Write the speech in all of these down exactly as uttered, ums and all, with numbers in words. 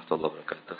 warahmatullahi wabarakatuh.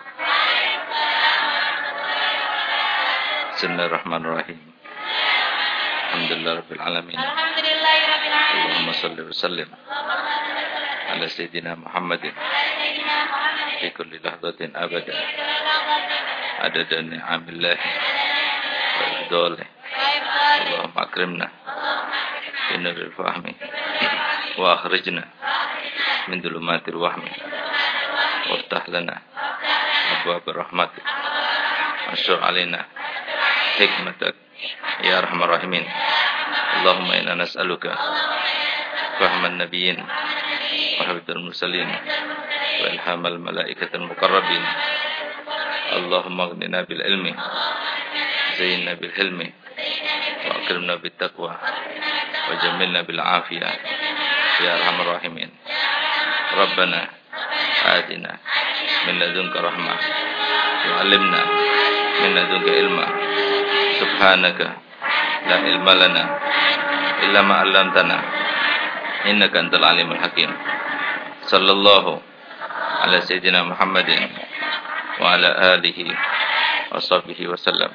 Bismillahirrahmanirrahim. Alhamdulillahirabbil alamin. Allahumma shalli wa sallim ala sayyidina Muhammadin fi kulli lahzatin abada adada ni'amillah wa ifdalih. Allahumma akrimna bi nuril fahmi wa akhrijna min dhulumatil wahmi waftah lana abwaab rahmatik wansur alaina hikmatak ya arhamar rahimin. Allahumma inna nas'aluka fahman nabiyyin wa hifdzal mursalin wa ilhamal malaikatil muqarrabin. Allahumma aghnina bil ilmi zayyinna bil hilmi wa akrimna bit taqwa wa jammilna bil afiyah ya arhamar rahimin. Rabbana atina min ladunka rahmah wa 'allimna min ladunka ilma. Subhanaka la ilma lana illa ma 'allamtana innaka antal alimul hakim. Sallallahu ala sayyidina Muhammadin wa ala alihi wa sahbihi wa sallam.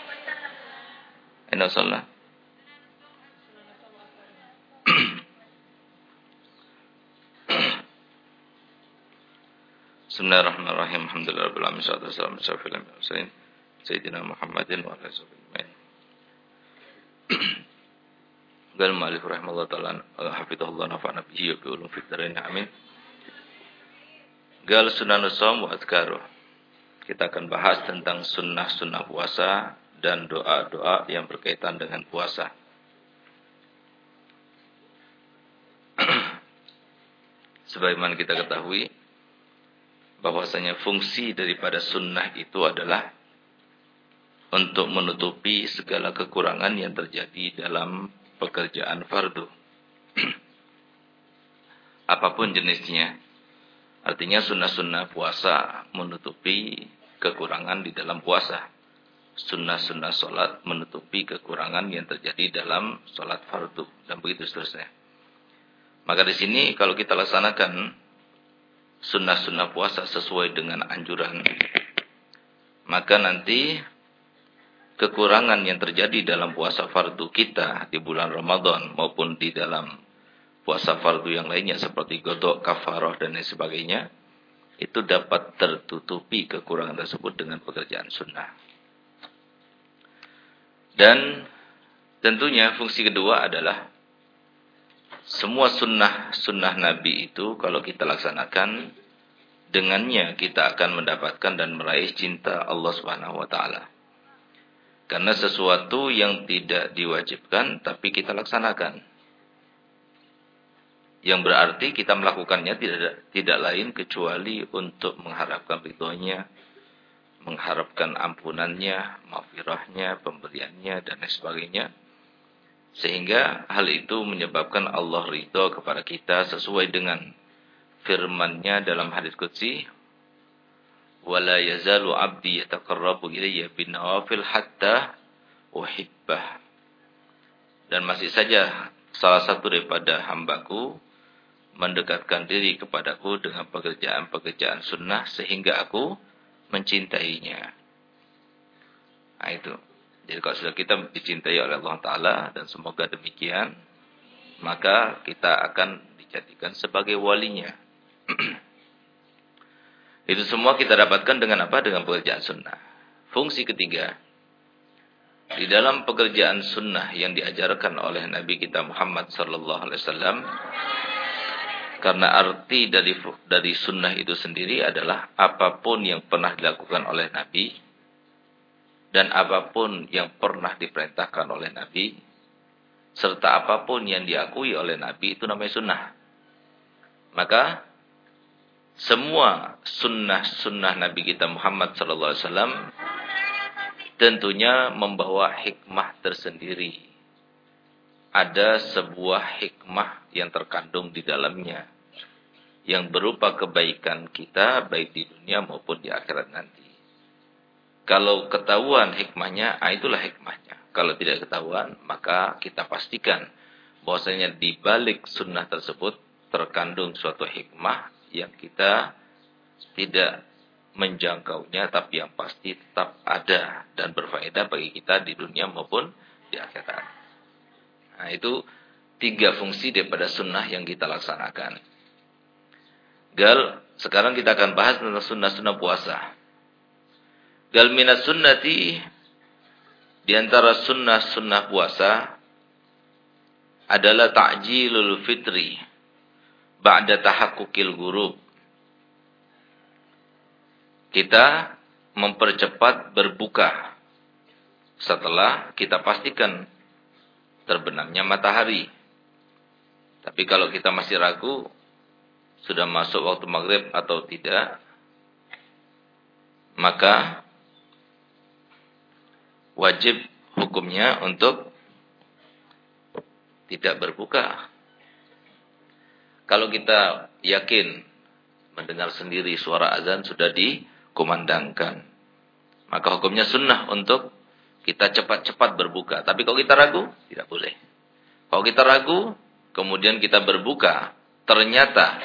Inna sallallahu Bismillahirrahmanirrahim. Alhamdulillahirabbil alamin. Wassalatu wassalamu ala asyrofil anbiya'i wal mursalin sayyidina Muhammadin wa ala alihi wasallam. Qala al-mu'allif rahimahullah ta'ala hafizahullah nafa'ana bihi wa bi ulum fid dharain amin. Qala sunanus shaum wa adhkaruh. Kita akan bahas tentang sunnah-sunnah puasa dan doa-doa yang berkaitan dengan puasa. Sebagaimana kita ketahui bahwasanya fungsi daripada sunnah itu adalah untuk menutupi segala kekurangan yang terjadi dalam pekerjaan fardu. Apapun jenisnya. Artinya sunnah-sunnah puasa menutupi kekurangan di dalam puasa. Sunnah-sunnah solat menutupi kekurangan yang terjadi dalam solat fardu. Dan begitu seterusnya. Maka di sini kalau kita laksanakan sunnah-sunnah puasa sesuai dengan anjuran, maka nanti kekurangan yang terjadi dalam puasa fardu kita di bulan Ramadan maupun di dalam puasa fardu yang lainnya seperti qada, kafarah dan lain sebagainya, itu dapat tertutupi kekurangan tersebut dengan pekerjaan sunnah. Dan tentunya fungsi kedua adalah semua sunnah-sunnah Nabi itu kalau kita laksanakan, dengannya kita akan mendapatkan dan meraih cinta Allah Subhanahu wa taala. Karena sesuatu yang tidak diwajibkan tapi kita laksanakan. Yang berarti kita melakukannya tidak tidak lain kecuali untuk mengharapkan ridhonya, mengharapkan ampunannya, maghfirahnya, pemberiannya dan lain sebagainya. Sehingga hal itu menyebabkan Allah ridho kepada kita sesuai dengan firman-Nya dalam hadis qudsi, wala yazalu 'abdi yataqarrabu ilayya bin nawafil hatta uhibbah. Dan masih saja salah satu daripada hambaku mendekatkan diri kepadaku dengan pekerjaan-pekerjaan sunnah sehingga aku mencintainya. Nah itu. Jadi kalau sudah kita dicintai oleh Allah Ta'ala dan semoga demikian, maka kita akan dijadikan sebagai walinya. Itu semua kita dapatkan dengan apa? Dengan pekerjaan sunnah. Fungsi ketiga, di dalam pekerjaan sunnah yang diajarkan oleh Nabi kita Muhammad sallallahu alaihi wasallam, karena arti dari dari sunnah itu sendiri adalah apapun yang pernah dilakukan oleh Nabi dan apapun yang pernah diperintahkan oleh Nabi, serta apapun yang diakui oleh Nabi, itu namanya sunnah. Maka semua sunnah-sunnah Nabi kita Muhammad sallallahu alaihi wasallam tentunya membawa hikmah tersendiri. Ada sebuah hikmah yang terkandung di dalamnya, yang berupa kebaikan kita baik di dunia maupun di akhirat nanti. Kalau ketahuan hikmahnya, ah itulah hikmahnya. Kalau tidak ketahuan, maka kita pastikan bahwasanya di balik sunnah tersebut terkandung suatu hikmah yang kita tidak menjangkaunya, tapi yang pasti tetap ada dan berfaedah bagi kita di dunia maupun di akhirat. Nah, itu tiga fungsi daripada sunnah yang kita laksanakan. Gal, sekarang kita akan bahas tentang sunnah-sunnah puasa. Gal minat sunnati, di antara sunnah-sunnah puasa adalah ta'jilul fitri ba'da tahakkukil ghurub. Kita mempercepat berbuka setelah kita pastikan terbenamnya matahari. Tapi kalau kita masih ragu, sudah masuk waktu maghrib atau tidak, maka wajib hukumnya untuk tidak berbuka. Kalau kita yakin mendengar sendiri suara azan sudah dikumandangkan, maka hukumnya sunnah untuk kita cepat-cepat berbuka. Tapi kalau kita ragu, tidak boleh. Kalau kita ragu, kemudian kita berbuka, ternyata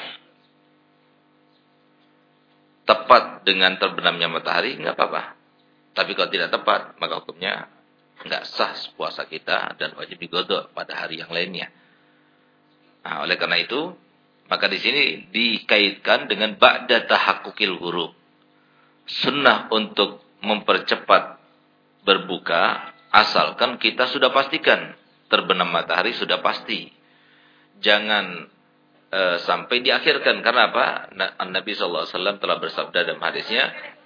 tepat dengan terbenamnya matahari, enggak apa-apa. Tapi kalau tidak tepat, maka hukumnya enggak sah puasa kita dan wajib diqadha pada hari yang lainnya. Nah, oleh karena itu, maka di sini dikaitkan dengan ba'da tahakkukil ghurub. Sunnah untuk mempercepat berbuka asalkan kita sudah pastikan terbenam matahari sudah pasti. Jangan e, sampai diakhirkan. Karena apa? Nabi sallallahu alaihi wasallam telah bersabda dalam hadisnya,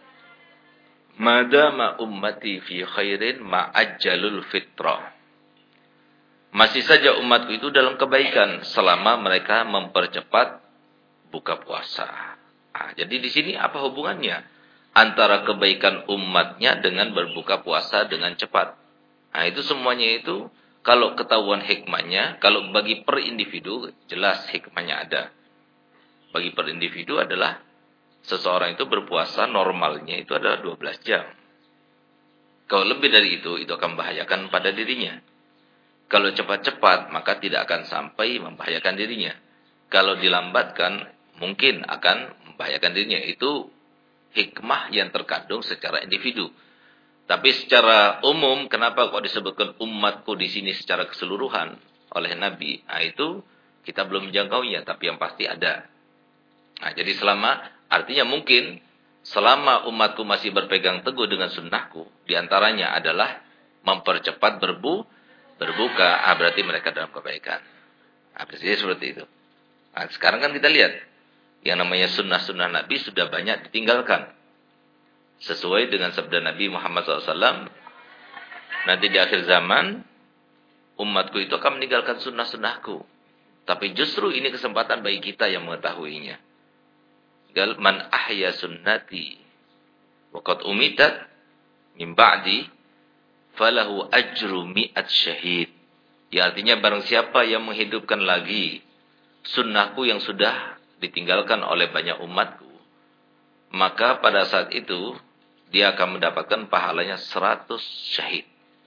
"Madama ummati fi khairin ma'ajjalul fitrah." Masih saja umatku itu dalam kebaikan selama mereka mempercepat buka puasa. Nah, jadi di sini apa hubungannya antara kebaikan umatnya dengan berbuka puasa dengan cepat? Nah, itu semuanya itu kalau ketahuan hikmahnya, kalau bagi per individu jelas hikmahnya ada. Bagi per individu adalah seseorang itu berpuasa normalnya itu adalah dua belas jam. Kalau lebih dari itu, itu akan membahayakan pada dirinya. Kalau cepat-cepat, maka tidak akan sampai membahayakan dirinya. Kalau dilambatkan, mungkin akan membahayakan dirinya. Itu hikmah yang terkandung secara individu. Tapi secara umum, kenapa kok disebutkan umatku di sini secara keseluruhan oleh Nabi? Nah, itu kita belum menjangkaunya, tapi yang pasti ada. Nah, jadi selama, artinya mungkin selama umatku masih berpegang teguh dengan sunnahku, diantaranya adalah mempercepat berbu, berbuka, ah, berarti mereka dalam kebaikan. Nah, berarti seperti itu. Nah, sekarang kan kita lihat, yang namanya sunnah-sunnah Nabi sudah banyak ditinggalkan. Sesuai dengan sabda Nabi Muhammad shallallahu alaihi wasallam, nanti di akhir zaman, umatku itu akan meninggalkan sunnah-sunnahku. Tapi justru ini kesempatan bagi kita yang mengetahuinya. Gal man ahya sunnati waqad umitat min ba'di falahu ajru mi'at syahid. Ya, artinya barang siapa yang menghidupkan lagi sunnahku yang sudah ditinggalkan oleh banyak umatku, maka pada saat itu dia akan mendapatkan pahalanya seratus syahid.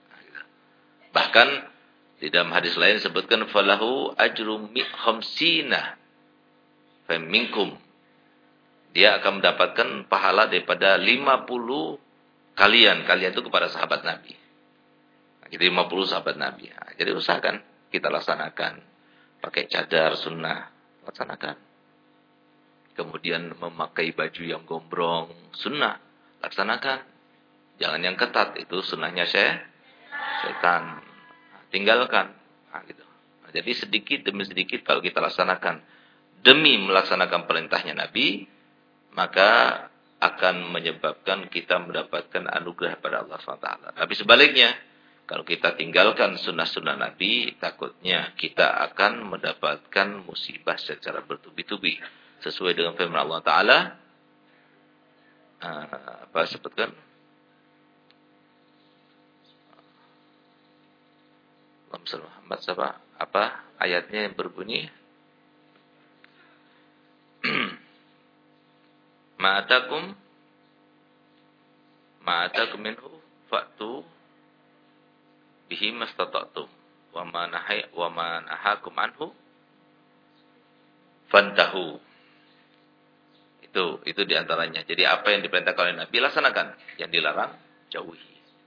Bahkan di dalam hadis lain disebutkan falahu ajru mi khamsina faminkum. Dia akan mendapatkan pahala daripada lima puluh kalian. Kalian itu kepada sahabat Nabi. Jadi lima puluh sahabat Nabi. Nah, jadi usahakan kita laksanakan. Pakai cadar sunnah, laksanakan. Kemudian memakai baju yang gombrong, sunnah, laksanakan. Jangan yang ketat, itu sunnahnya saya, setan. Nah, tinggalkan. Nah, gitu. Nah, jadi sedikit demi sedikit kalau kita laksanakan. Demi melaksanakan perintahnya Nabi, maka akan menyebabkan kita mendapatkan anugerah pada Allah subhanahu wa taala. Tapi sebaliknya, kalau kita tinggalkan sunnah-sunnah Nabi, takutnya kita akan mendapatkan musibah secara bertubi-tubi. Sesuai dengan firman Allah Ta'ala. Uh, apa sebutkan? Muhammad apa? Apa ayatnya yang berbunyi? Ma'atakum Ma'atakum minhu fa'tu bihi mastata'tum wa ma nahay wa ma nahakum anhu fantahu. Itu itu diantaranya. Jadi apa yang diperintahkan oleh Nabi laksanakan, yang dilarang jauhi.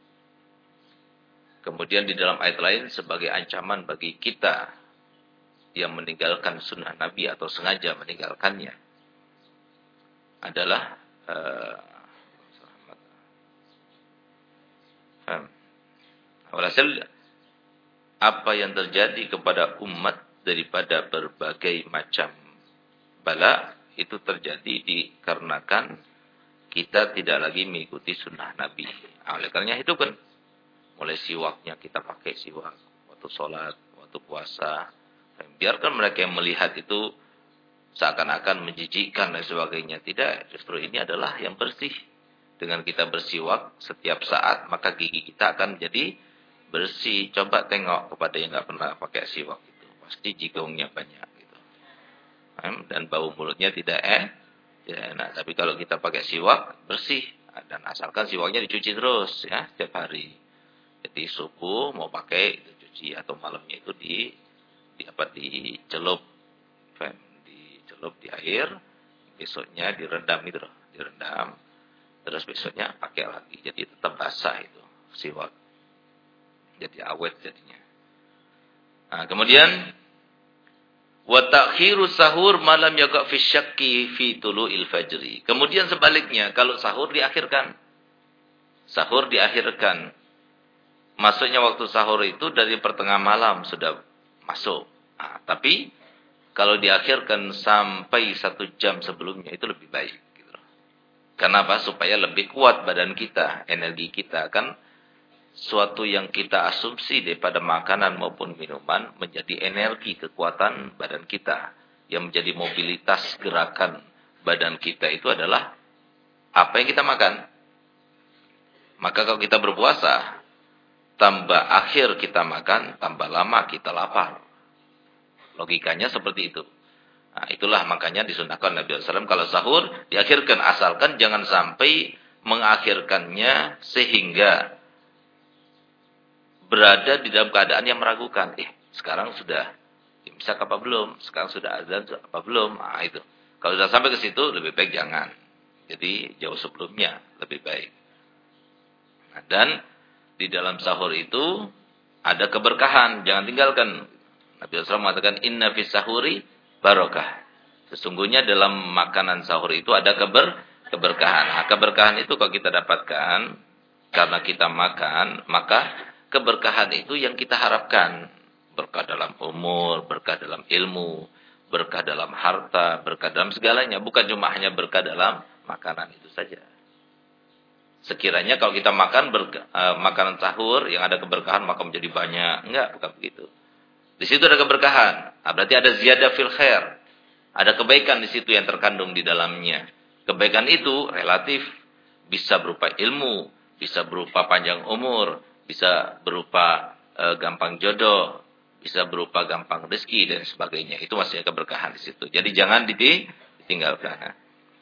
Kemudian di dalam ayat lain sebagai ancaman bagi kita yang meninggalkan sunnah Nabi atau sengaja meninggalkannya adalah uh, walhasil apa yang terjadi kepada umat daripada berbagai macam bala itu terjadi dikarenakan kita tidak lagi mengikuti sunnah Nabi. Oleh karenanya itu kan mulai siwaknya kita pakai siwak waktu sholat, waktu puasa. Biarkan mereka yang melihat itu seakan-akan menjijikkan dan sebagainya. Tidak, justru ini adalah yang bersih. Dengan kita bersiwak setiap saat, maka gigi kita akan menjadi bersih. Coba tengok kepada yang nggak pernah pakai siwak itu, pasti jigongnya banyak gitu. Dan bau mulutnya tidak eh, tidak enak. Tapi kalau kita pakai siwak bersih, dan asalkan siwaknya dicuci terus ya setiap hari. Jadi subuh mau pakai itu cuci atau malamnya itu di, di apa dicelup, dicelup di air, besoknya direndam itu loh, direndam. Terus besoknya pakai lagi. Jadi tetap basah itu siwak. Jadi awet jadinya. Nah, kemudian wa ta'khiru sahur malam yaqa fi syakki fi tulu'il fajri. Kemudian sebaliknya, kalau sahur diakhirkan. Sahur diakhirkan. Masuknya waktu sahur itu dari pertengahan malam sudah masuk. Nah, tapi kalau diakhirkan sampai satu jam sebelumnya itu lebih baik. Kenapa? Supaya lebih kuat badan kita, energi kita. Kan suatu yang kita asumsi daripada makanan maupun minuman menjadi energi kekuatan badan kita. Yang menjadi mobilitas gerakan badan kita itu adalah apa yang kita makan. Maka kalau kita berpuasa, tambah akhir kita makan, tambah lama kita lapar. Logikanya seperti itu. Nah, itulah makanya disunahkan Nabi shallallahu alaihi wasallam kalau sahur diakhirkan, asalkan jangan sampai mengakhirkannya sehingga berada di dalam keadaan yang meragukan. Eh, sekarang sudah imsak apa belum? Sekarang sudah azan apa belum? Nah, itu. Kalau sudah sampai ke situ lebih baik jangan. Jadi jauh sebelumnya lebih baik. Nah, dan di dalam sahur itu ada keberkahan, jangan tinggalkan. Nabi shallallahu alaihi wasallam mengatakan inna fis sahuri barokah. Sesungguhnya dalam makanan sahur itu ada keber, keberkahan. Nah, keberkahan itu kalau kita dapatkan karena kita makan, maka keberkahan itu yang kita harapkan. Berkah dalam umur, berkah dalam ilmu, berkah dalam harta, berkah dalam segalanya. Bukan cuma hanya berkah dalam makanan itu saja. Sekiranya kalau kita makan berkah, uh, makanan sahur yang ada keberkahan maka menjadi banyak. Enggak, bukan begitu. Di situ ada keberkahan. Nah, berarti ada ziyadah fil khair. Ada kebaikan di situ yang terkandung di dalamnya. Kebaikan itu relatif. Bisa berupa ilmu. Bisa berupa panjang umur. Bisa berupa e, gampang jodoh. Bisa berupa gampang rezeki dan sebagainya. Itu maksudnya keberkahan di situ. Jadi jangan ditinggalkan.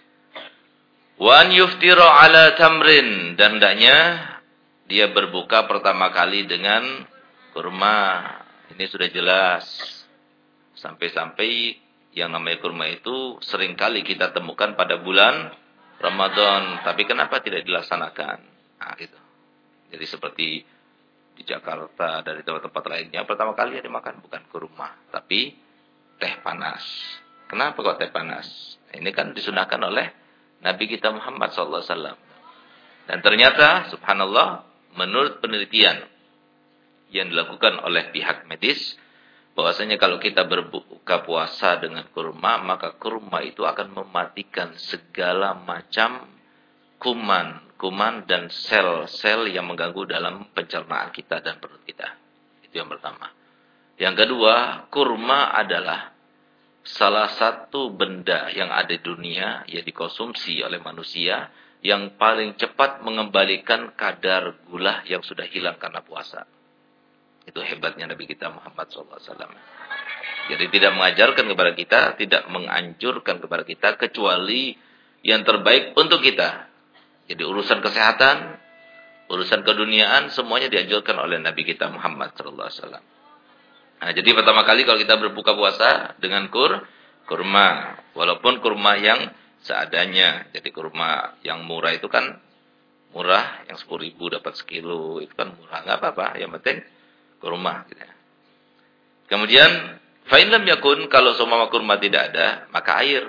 Wa an yuftira ala tamrin. Dan hendaknya dia berbuka pertama kali dengan kurma. Ini sudah jelas. Sampai-sampai yang namanya kurma itu seringkali kita temukan pada bulan Ramadan. Tapi kenapa tidak dilaksanakan? Nah, gitu. Jadi seperti di Jakarta dan di tempat-tempat lainnya, pertama kali yang dimakan bukan kurma, tapi teh panas. Kenapa kok teh panas? Ini kan disunahkan oleh Nabi kita Muhammad shallallahu alaihi wasallam. Dan ternyata, subhanallah, menurut penelitian yang dilakukan oleh pihak medis, bahwasanya kalau kita berbuka puasa dengan kurma, maka kurma itu akan mematikan segala macam kuman, kuman dan sel-sel yang mengganggu dalam pencernaan kita dan perut kita. Itu yang pertama. Yang kedua, kurma adalah salah satu benda yang ada di dunia yang dikonsumsi oleh manusia yang paling cepat mengembalikan kadar gula yang sudah hilang karena puasa. Itu hebatnya Nabi kita Muhammad shallallahu alaihi wasallam. Jadi tidak mengajarkan kepada kita, tidak menganjurkan kepada kita, kecuali yang terbaik untuk kita. Jadi urusan kesehatan, urusan keduniaan, semuanya dianjurkan oleh Nabi kita Muhammad shallallahu alaihi wasallam. Nah, jadi pertama kali kalau kita berbuka puasa dengan kur, kurma. Walaupun kurma yang seadanya. Jadi kurma yang murah itu kan murah, yang sepuluh ribu dapat sekilo, itu kan murah, nggak apa-apa, yang penting kurma. Gitu. Kemudian, fa'in lam yakun, kalau seumpama kurma tidak ada, maka air.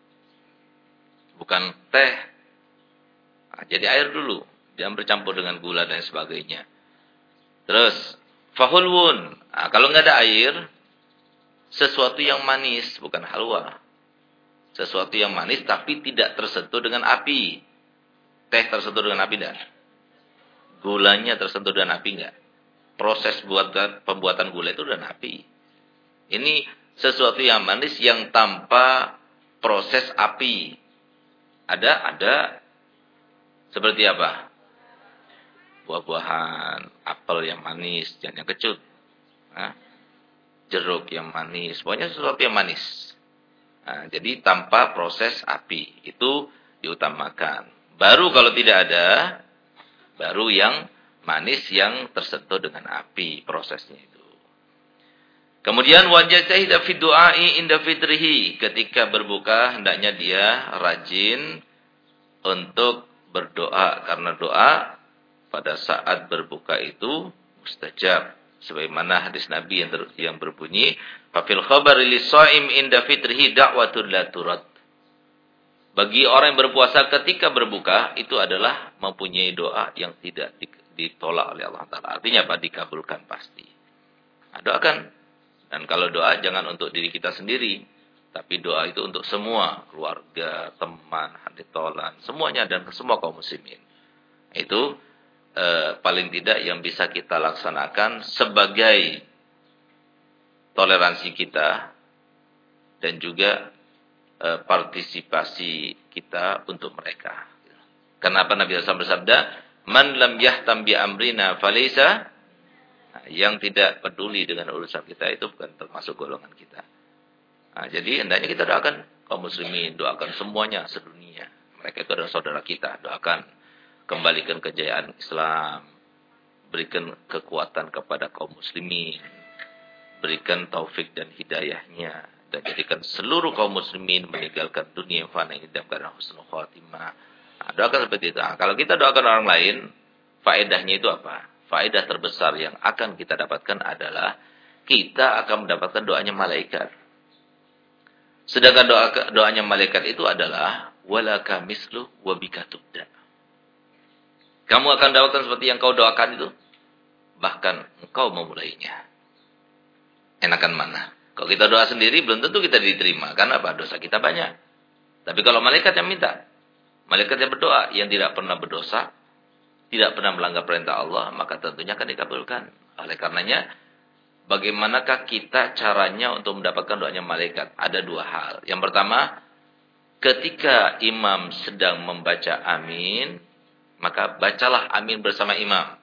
Bukan teh. Nah, jadi air dulu, jangan bercampur dengan gula dan sebagainya. Terus, fahulwun, nah, kalau nggak ada air, sesuatu yang manis, bukan halwa. Sesuatu yang manis tapi tidak tersentuh dengan api. Teh tersentuh dengan api enggak? Gulanya tersentuh dengan api enggak? Proses buatan pembuatan gula itu dengan api. Ini sesuatu yang manis yang tanpa proses api. Ada? Ada. Seperti apa? Buah-buahan, apel yang manis, jangan yang kecut. Nah, jeruk yang manis, pokoknya sesuatu yang manis. Nah, jadi tanpa proses api, itu diutamakan. Baru kalau tidak ada, baru yang manis yang tersentuh dengan api prosesnya itu. Kemudian wajatahida fi du'ai inda fitrihi, ketika berbuka hendaknya dia rajin untuk berdoa, karena doa pada saat berbuka itu mustajab. Sebagaimana hadis Nabi yang, ter, yang berbunyi, "Fafil khabari lis-shaim inda fitrihi da'watul la turad." Bagi orang yang berpuasa ketika berbuka, itu adalah mempunyai doa yang tidak ditolak oleh Allah Ta'ala. Artinya apa? Dikabulkan pasti. Nah, doakan. Dan kalau doa jangan untuk diri kita sendiri, tapi doa itu untuk semua, keluarga, teman, hati tolan, semuanya dan semua kaum muslimin. Itu eh, paling tidak yang bisa kita laksanakan sebagai toleransi kita dan juga eh, partisipasi kita untuk mereka. Kenapa Nabi sallallahu alaihi wasallam bersabda, "Man lam yahtam bi amrina falaysa," nah, yang tidak peduli dengan urusan kita itu bukan termasuk golongan kita. Nah, jadi hendaknya kita doakan kaum muslimin, doakan semuanya sedunia. Mereka itu adalah saudara kita, doakan kembalikan kejayaan Islam, berikan kekuatan kepada kaum muslimin, berikan taufik dan hidayahnya, dan jadikan seluruh kaum muslimin meninggalkan dunia yang fana ini dalam keadaan husnul khatimah. Nah, doakan seperti itu. Nah, kalau kita doakan orang lain, faedahnya itu apa? Faedah terbesar yang akan kita dapatkan adalah kita akan mendapatkan doanya malaikat. Sedangkan doa doanya malaikat itu adalah walaka mislu wa bika tubda. Kamu akan dapatkan seperti yang kau doakan itu, bahkan engkau memulainya. Enakan mana? Kalau kita doa sendiri belum tentu kita diterima, karena apa? Dosa kita banyak. Tapi kalau malaikat yang minta, malaikat yang berdoa, yang tidak pernah berdosa, tidak pernah melanggar perintah Allah, maka tentunya akan dikabulkan. Oleh karenanya, bagaimanakah kita caranya untuk mendapatkan doanya malaikat? Ada dua hal. Yang pertama, ketika imam sedang membaca amin, maka bacalah amin bersama imam.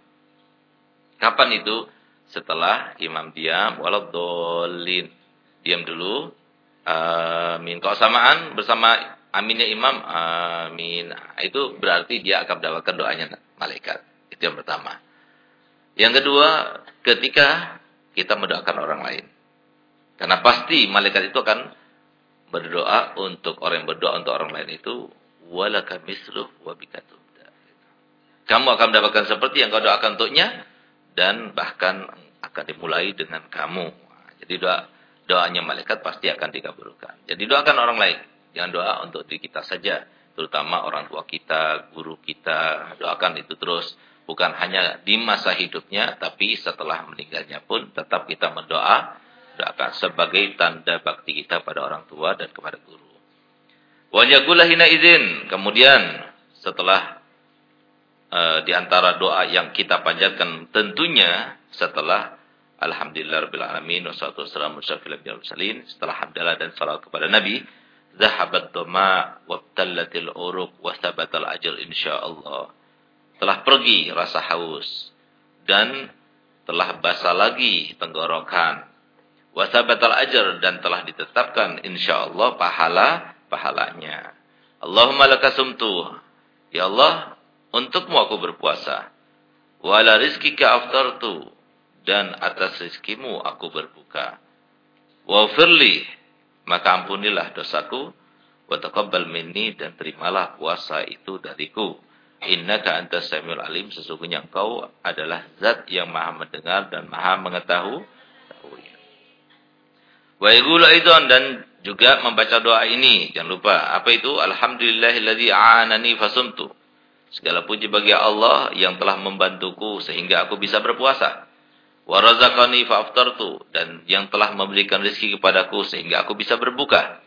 Kapan itu? Setelah imam diam, waladhdallin. Diam dulu. Amin. Kalau samaan bersama aminnya imam, amin. Nah, itu berarti dia akan mendapatkan doanya malaikat. Itu yang pertama. Yang kedua, ketika kita mendoakan orang lain. Karena pasti malaikat itu akan berdoa untuk orang yang berdoa untuk orang lain itu, walaka misluh wa bika tubda. Kamu akan mendapatkan seperti yang kau doakan untuknya, dan bahkan akan dimulai dengan kamu. Jadi doa doanya malaikat pasti akan dikabulkan. Jadi doakan orang lain, jangan doa untuk diri kita saja, terutama orang tua kita, guru kita. Doakan itu terus, bukan hanya di masa hidupnya, tapi setelah meninggalnya pun tetap kita mendoa, doakan sebagai tanda bakti kita pada orang tua dan kepada guru. Wa yaqula hina idzin, kemudian setelah Uh, di antara doa yang kita panjatkan tentunya setelah alhamdulillah rabbil alamin wassalatu wassalamu ala mursalin, setelah hamdalah dan salat kepada Nabi, zahabat dama wabtallatil uruq wa thabatal ajr insyaallah. Telah pergi rasa haus dan telah basah lagi tenggorokan. Wa thabatal ajr, dan telah ditetapkan insyaallah pahala pahalanya. Allahumma lakasumtu, ya Allah, untukmu aku berpuasa. Wa ala rizkika aftartu, dan atas rizkimu aku berbuka. Wa firli, maka ampunilah dosaku. wa taqabbal minni, dan terimalah puasa itu dariku. Innaka antas samiul alim, sesungguhnya engkau adalah zat yang maha mendengar dan maha mengetahui. Wa yaqulu aidan, dan juga membaca doa ini, jangan lupa. Apa itu? Alhamdulillahilladzi a'anani fasumtu. Segala puji bagi Allah yang telah membantuku sehingga aku bisa berpuasa. Wa razaqani fa'aftartu, dan yang telah memberikan rezeki kepadaku sehingga aku bisa berbuka.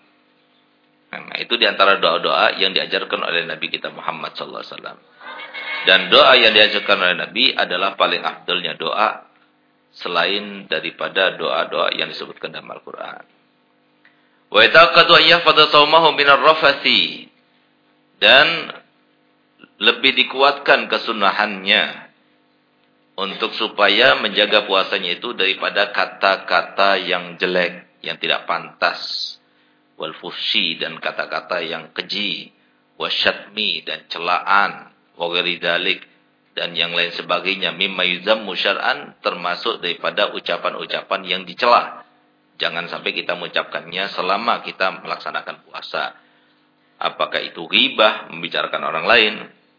Nah, itu diantara doa-doa yang diajarkan oleh Nabi kita Muhammad sallallahu alaihi wasallam. Dan doa yang diajarkan oleh Nabi adalah paling afdalnya doa selain daripada doa-doa yang disebutkan dalam Al-Qur'an. Wa yataqadu ayyahfadha shaumahu minar rafathi, dan lebih dikuatkan kesunahannya untuk supaya menjaga puasanya itu daripada kata-kata yang jelek, yang tidak pantas. Wal fuhsyi, dan kata-kata yang keji, wasyatmi, dan celaan, wa ghairi dzalik, dan yang lain sebagainya, mimma yuzammu syar'an, termasuk daripada ucapan-ucapan yang dicela. Jangan sampai kita mengucapkannya selama kita melaksanakan puasa. Apakah itu ghibah, membicarakan orang lain,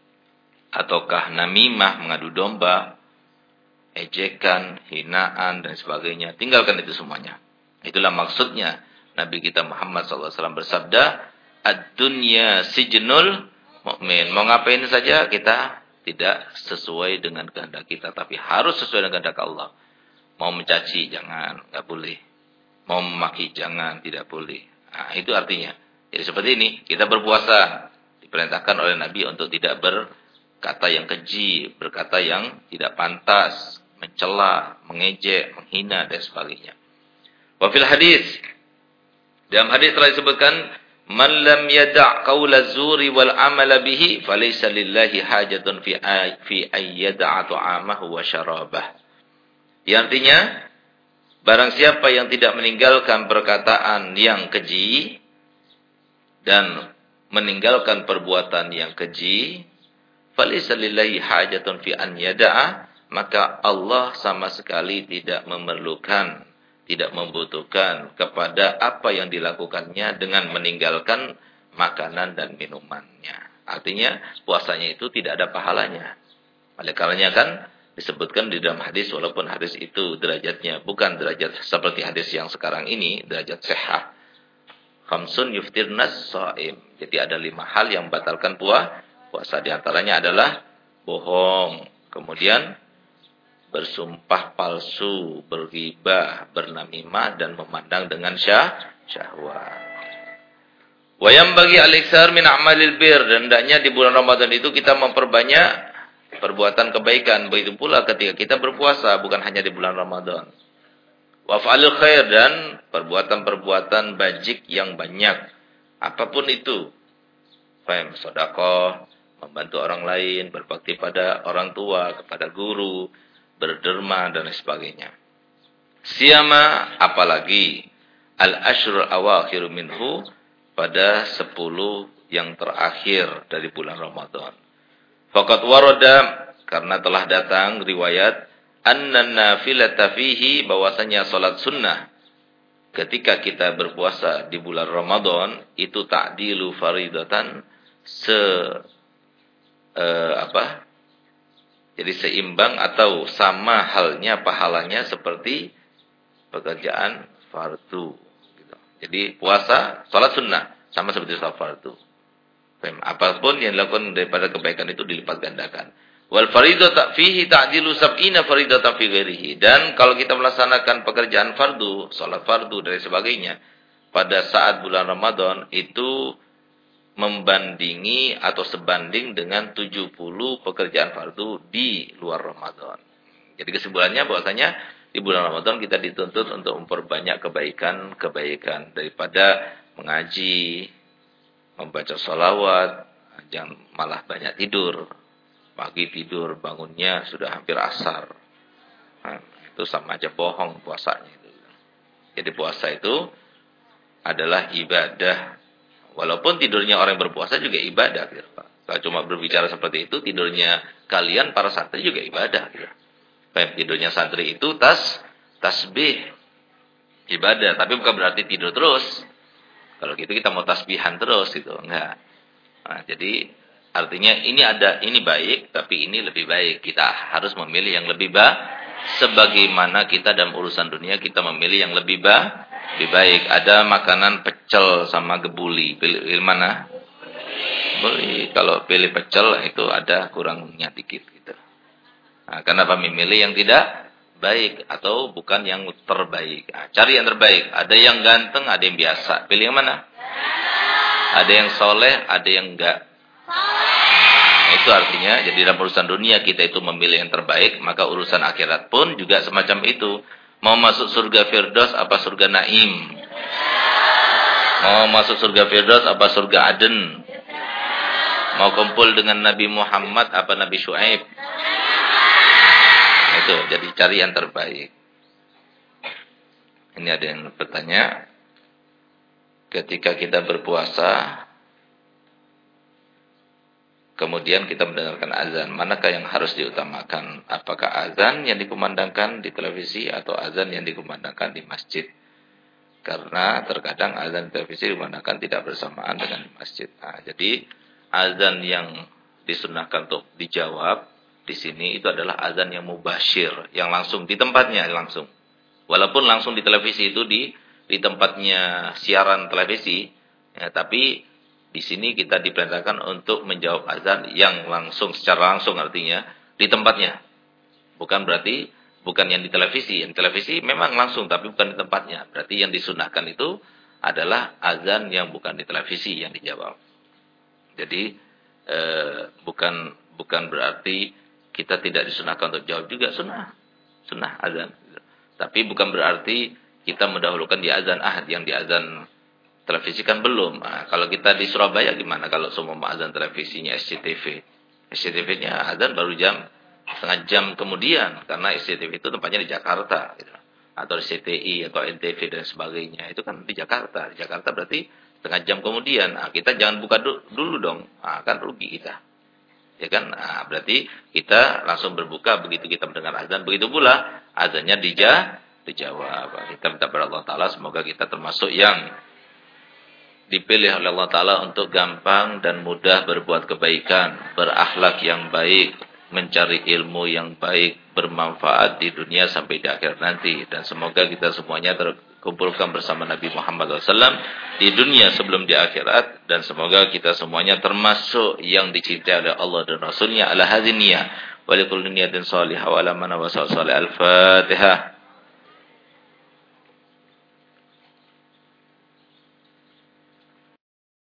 ataukah namimah, mengadu domba, ejekan, hinaan, dan sebagainya. Tinggalkan itu semuanya. Itulah maksudnya Nabi kita Muhammad sallallahu alaihi wasallam bersabda, ad-dunya sijnul mu'min. Mau ngapain saja kita tidak sesuai dengan kehendak kita, tapi harus sesuai dengan kehendak Allah. Mau mencaci jangan, enggak boleh. Mau memaki jangan, tidak boleh. Nah, itu artinya. Jadi seperti ini, kita berpuasa diperintahkan oleh Nabi untuk tidak berkata yang keji, berkata yang tidak pantas, mencela, mengejek, menghina, dan sebagainya. Wa fil hadis, dalam hadis telah disebutkan, man lam yada' qaula zuri wal amala bihi falaysa lillahi hajatun fi ay, fi ayyada'a ta'amahu wa syarabah. Yang artinya, barang siapa yang tidak meninggalkan perkataan yang keji dan meninggalkan perbuatan yang keji, falaysa lillahi hajatun fi an yada'a, maka Allah sama sekali tidak memerlukan, tidak membutuhkan kepada apa yang dilakukannya dengan meninggalkan makanan dan minumannya. Artinya puasanya itu tidak ada pahalanya. Oleh karenanya kan disebutkan di dalam hadis, walaupun hadis itu derajatnya bukan derajat seperti hadis yang sekarang ini, derajat sahih. Khamsun yuftirnas shaim. Jadi ada lima hal yang membatalkan puasa. Puasa di antaranya adalah bohong, kemudian bersumpah palsu, berghibah, bernamimah, dan memandang dengan syah, syahwat. Wa yanbaghi al-iktsar min a'malil bir, dan hendaknya di bulan Ramadan itu kita memperbanyak perbuatan kebaikan. Begitu pula ketika kita berpuasa, bukan hanya di bulan Ramadan. Wa fa'alil khair, dan perbuatan-perbuatan bajik yang banyak. Apapun itu. Faham, sedekah, membantu orang lain, berbakti pada orang tua, kepada guru, berderma, dan sebagainya. Siyama, apalagi al-ashrul awakhiru minhu, pada sepuluh yang terakhir dari bulan Ramadan. Faqad warada, karena telah datang riwayat, anna nafilata fihi, bahwasanya salat sunnah ketika kita berpuasa di bulan Ramadan itu ta'dilu faridatan, se eh, apa? Jadi seimbang atau sama halnya pahalanya seperti pekerjaan fardu. Gitu. Jadi puasa, salat sunnah sama seperti salat fardu. Apapun yang dilakukan daripada kebaikan itu dilipat gandakan. Wal faridatu fihi ta'dilu sab'ina faridatan fi ghairihi. Dan kalau kita melaksanakan pekerjaan fardu, salat fardu dan sebagainya pada saat bulan Ramadan itu membandingi atau sebanding dengan tujuh puluh pekerjaan fardu di luar Ramadan. Jadi kesimpulannya bahwasanya di bulan Ramadan kita dituntut untuk memperbanyak kebaikan-kebaikan daripada mengaji, membaca sholawat, jangan malah banyak tidur. Pagi tidur, bangunnya sudah hampir asar. Nah, itu sama aja bohong puasanya itu. Jadi puasa itu adalah ibadah. Walaupun tidurnya orang yang berpuasa juga ibadah, gitu, Pak. Kalau cuma berbicara seperti itu, tidurnya kalian para santri juga ibadah, gitu. Tidurnya santri itu tas tasbih, ibadah, tapi bukan berarti tidur terus. Kalau gitu kita mau tasbihan terus gitu, enggak. Nah, jadi artinya ini ada, ini baik, tapi ini lebih baik. Kita harus memilih yang lebih baik. Sebagaimana kita dalam urusan dunia kita memilih yang lebih baik. Lebih baik. Ada makanan pecel sama gebuli. Pilih, pilih mana? Boleh. Kalau pilih pecel itu ada kurangnya dikit gitu. Nah, kenapa memilih yang tidak baik atau bukan yang terbaik? Nah, cari yang terbaik. Ada yang ganteng, ada yang biasa. Pilih yang mana? Ada yang soleh, ada yang enggak. Nah, itu artinya jadi dalam urusan dunia kita itu memilih yang terbaik, maka urusan akhirat pun juga semacam itu. Mau masuk surga Firdaus apa surga Naim? Mau masuk surga Firdaus apa surga Aden? Mau kumpul dengan Nabi Muhammad apa Nabi Syuaib? Nah, itu jadi cari yang terbaik. Ini ada yang bertanya, ketika kita berpuasa kemudian kita mendengarkan azan, manakah yang harus diutamakan? Apakah azan yang dikumandangkan di televisi atau azan yang dikumandangkan di masjid? Karena terkadang azan di televisi dikumandangkan tidak bersamaan dengan di masjid. Nah, jadi azan yang disunahkan untuk dijawab di sini itu adalah azan yang mubasyir, yang langsung di tempatnya langsung. Walaupun langsung di televisi itu di di tempatnya siaran televisi, ya, tapi di sini kita diperintahkan untuk menjawab azan yang langsung, secara langsung artinya di tempatnya. Bukan berarti bukan yang di televisi. Yang di televisi memang langsung tapi bukan di tempatnya. Berarti yang disunahkan itu adalah azan yang bukan di televisi yang dijawab. Jadi eh, bukan bukan berarti kita tidak disunahkan untuk jawab, juga sunnah. Sunnah azan. Tapi bukan berarti kita mendahulukan di azan ahad, yang di azan televisi kan belum. Nah, kalau kita di Surabaya gimana kalau semua azan televisinya S C T V? S C T V-nya azan baru jam setengah jam kemudian, karena S C T V itu tempatnya di Jakarta gitu. Atau di C T I atau N T V dan sebagainya. Itu kan di Jakarta. Di Jakarta berarti setengah jam kemudian. Nah, kita jangan buka dulu dong. Nah, kan rugi kita. Ya kan? Nah, berarti kita langsung berbuka begitu kita mendengar azan. Begitu pula azannya dija dijawab. Kita minta kepada Allah Ta'ala semoga kita termasuk yang dipilih oleh Allah Ta'ala untuk gampang dan mudah berbuat kebaikan, berakhlak yang baik, mencari ilmu yang baik, bermanfaat di dunia sampai di akhir nanti. Dan semoga kita semuanya terkumpulkan bersama Nabi Muhammad shallallahu alaihi wasallam di dunia sebelum di akhirat. Dan semoga kita semuanya termasuk yang dicintai oleh Allah dan Rasulnya. Ala hadhiniyah wa likulli niyatin salihah wa ala man wa sallallahu. Al-Fatihah.